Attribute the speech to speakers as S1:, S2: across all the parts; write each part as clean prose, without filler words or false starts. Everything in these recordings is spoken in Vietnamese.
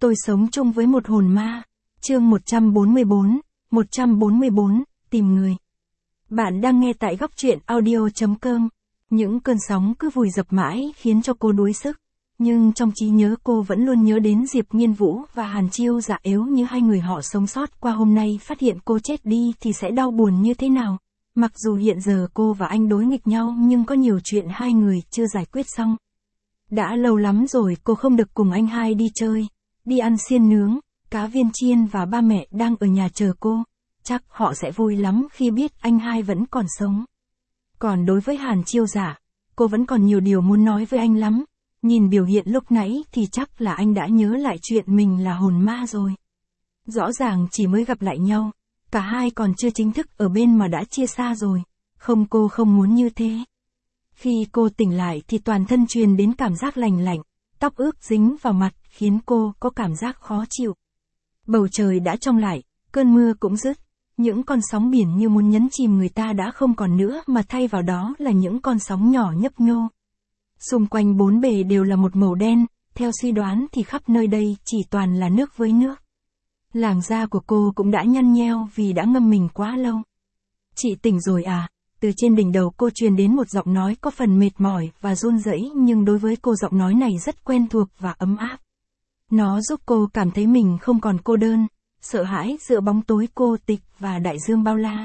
S1: Tôi sống chung với một hồn ma. Chương 144, tìm người. Bạn đang nghe tại góc truyện audio.com. Những cơn sóng cứ vùi dập mãi khiến cho cô đuối sức. Nhưng trong trí nhớ cô vẫn luôn nhớ đến Diệp Nghiên Vũ và Hàn Chiêu Dạ. Nếu như hai người họ sống sót qua hôm nay phát hiện cô chết đi thì sẽ đau buồn như thế nào. Mặc dù hiện giờ cô và anh đối nghịch nhau nhưng có nhiều chuyện hai người chưa giải quyết xong. Đã lâu lắm rồi cô không được cùng anh hai đi chơi, đi ăn xiên nướng, cá viên chiên và ba mẹ đang ở nhà chờ cô. Chắc họ sẽ vui lắm khi biết anh hai vẫn còn sống. Còn đối với Hàn Chiêu Dạ, cô vẫn còn nhiều điều muốn nói với anh lắm. Nhìn biểu hiện lúc nãy thì chắc là anh đã nhớ lại chuyện mình là hồn ma rồi. Rõ ràng chỉ mới gặp lại nhau, cả hai còn chưa chính thức ở bên mà đã chia xa rồi. Không, cô không muốn như thế. Khi cô tỉnh lại thì toàn thân truyền đến cảm giác lành lạnh, tóc ướt dính vào mặt khiến cô có cảm giác khó chịu. Bầu trời đã trong lại, cơn mưa cũng dứt, những con sóng biển như muốn nhấn chìm người ta đã không còn nữa mà thay vào đó là những con sóng nhỏ nhấp nhô. Xung quanh bốn bề đều là một màu đen, theo suy đoán thì khắp nơi đây chỉ toàn là nước với nước. Làn da của cô cũng đã nhăn nheo vì đã ngâm mình quá lâu. Chị tỉnh rồi à? Từ trên đỉnh đầu cô truyền đến một giọng nói có phần mệt mỏi và run rẩy, nhưng đối với cô giọng nói này rất quen thuộc và ấm áp. Nó giúp cô cảm thấy mình không còn cô đơn, sợ hãi giữa bóng tối cô tịch và đại dương bao la.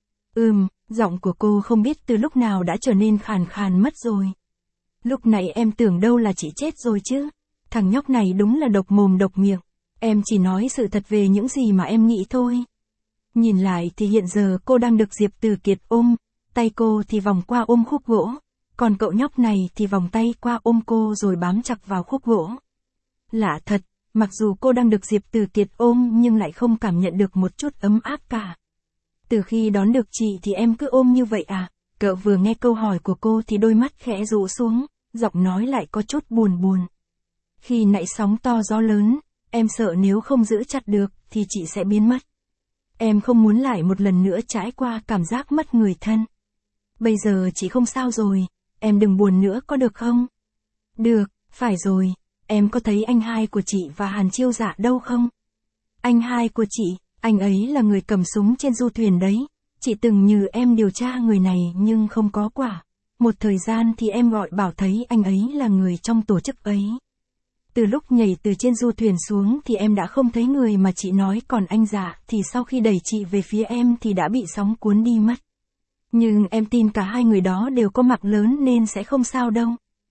S1: Giọng của cô không biết từ lúc nào đã trở nên khàn khàn mất rồi. Lúc này em tưởng đâu là chị chết rồi chứ. Thằng nhóc này đúng là độc mồm độc miệng. Em chỉ nói sự thật về những gì mà em nghĩ thôi. Nhìn lại thì hiện giờ cô đang được Diệp Từ Kiệt ôm. Tay cô thì vòng qua ôm khúc gỗ, còn cậu nhóc này thì vòng tay qua ôm cô rồi bám chặt vào khúc gỗ. Lạ thật, mặc dù cô đang được Diệp Từ Kiệt ôm nhưng lại không cảm nhận được một chút ấm áp cả. Từ khi đón được chị thì em cứ ôm như vậy à? Cậu vừa nghe câu hỏi của cô thì đôi mắt khẽ rũ xuống, giọng nói lại có chút buồn buồn. Khi nãy sóng to gió lớn, em sợ nếu không giữ chặt được thì chị sẽ biến mất. Em không muốn lại một lần nữa trải qua cảm giác mất người thân. Bây giờ chị không sao rồi, em đừng buồn nữa có được không? Được, phải rồi, em có thấy anh hai của chị và Hàn Chiêu Dạ đâu không? Anh hai của chị, anh ấy là người cầm súng trên du thuyền đấy. Chị từng nhờ em điều tra người này nhưng không có quả. Một thời gian thì em gọi bảo thấy anh ấy là người trong tổ chức ấy. Từ lúc nhảy từ trên du thuyền xuống thì em đã không thấy người mà chị nói, còn anh Dạ thì sau khi đẩy chị về phía em thì đã bị sóng cuốn đi mất. Nhưng em tin cả hai người đó đều có mạng lớn nên sẽ không sao đâu.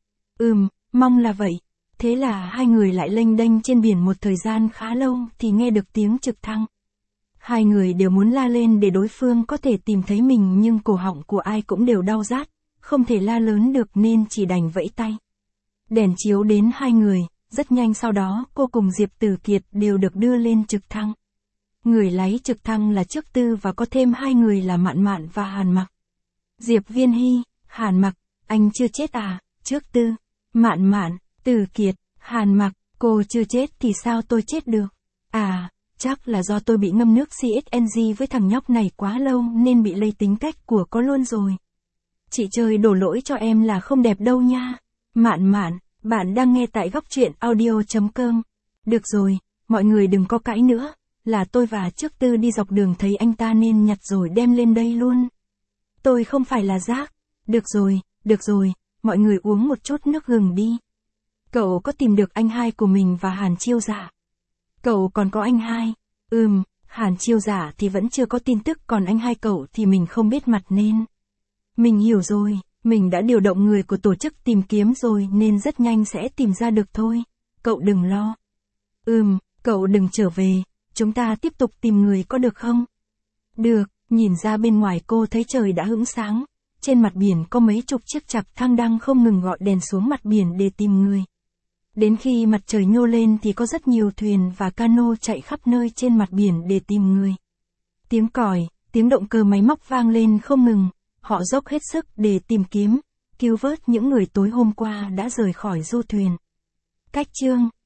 S1: Mong là vậy. Thế là hai người lại lênh đênh trên biển một thời gian khá lâu thì nghe được tiếng trực thăng. Hai người đều muốn la lên để đối phương có thể tìm thấy mình nhưng cổ họng của ai cũng đều đau rát, không thể la lớn được nên chỉ đành vẫy tay. Đèn chiếu đến hai người, rất nhanh sau đó cô cùng Diệp Từ Kiệt đều được đưa lên trực thăng. Người lái trực thăng là Trước Tư và có thêm hai người là Mạn Mạn và Hàn Mặc. Diệp Viên Hy, Hàn Mặc, anh chưa chết à? Trước Tư, Mạn Mạn, Từ Kiệt, Hàn Mặc, cô chưa chết thì sao tôi chết được? À, chắc là do tôi bị ngâm nước CSNG với thằng nhóc này quá lâu nên bị lây tính cách của có luôn rồi. Chị chơi đổ lỗi cho em là không đẹp đâu nha. Mạn Mạn, bạn đang nghe tại góc truyện audio.com. Được rồi, mọi người đừng có cãi nữa. Là tôi và Trước Tư đi dọc đường thấy anh ta nên nhặt rồi đem lên đây luôn. Tôi không phải là rác. Được rồi, mọi người uống một chút nước gừng đi. Cậu có tìm được anh hai của mình và Hàn Chiêu Dạ? Cậu còn có anh hai? Hàn Chiêu Dạ thì vẫn chưa có tin tức, còn anh hai cậu thì mình không biết mặt nên. Mình hiểu rồi, mình đã điều động người của tổ chức tìm kiếm rồi nên rất nhanh sẽ tìm ra được thôi. Cậu đừng lo. Cậu đừng trở về, chúng ta tiếp tục tìm người có được không? Được, nhìn ra bên ngoài cô thấy trời đã hửng sáng. Trên mặt biển có mấy chục chiếc trực thăng đang không ngừng gọi đèn xuống mặt biển để tìm người. Đến khi mặt trời nhô lên thì có rất nhiều thuyền và cano chạy khắp nơi trên mặt biển để tìm người. Tiếng còi, tiếng động cơ máy móc vang lên không ngừng. Họ dốc hết sức để tìm kiếm, cứu vớt những người tối hôm qua đã rời khỏi du thuyền. Cách chương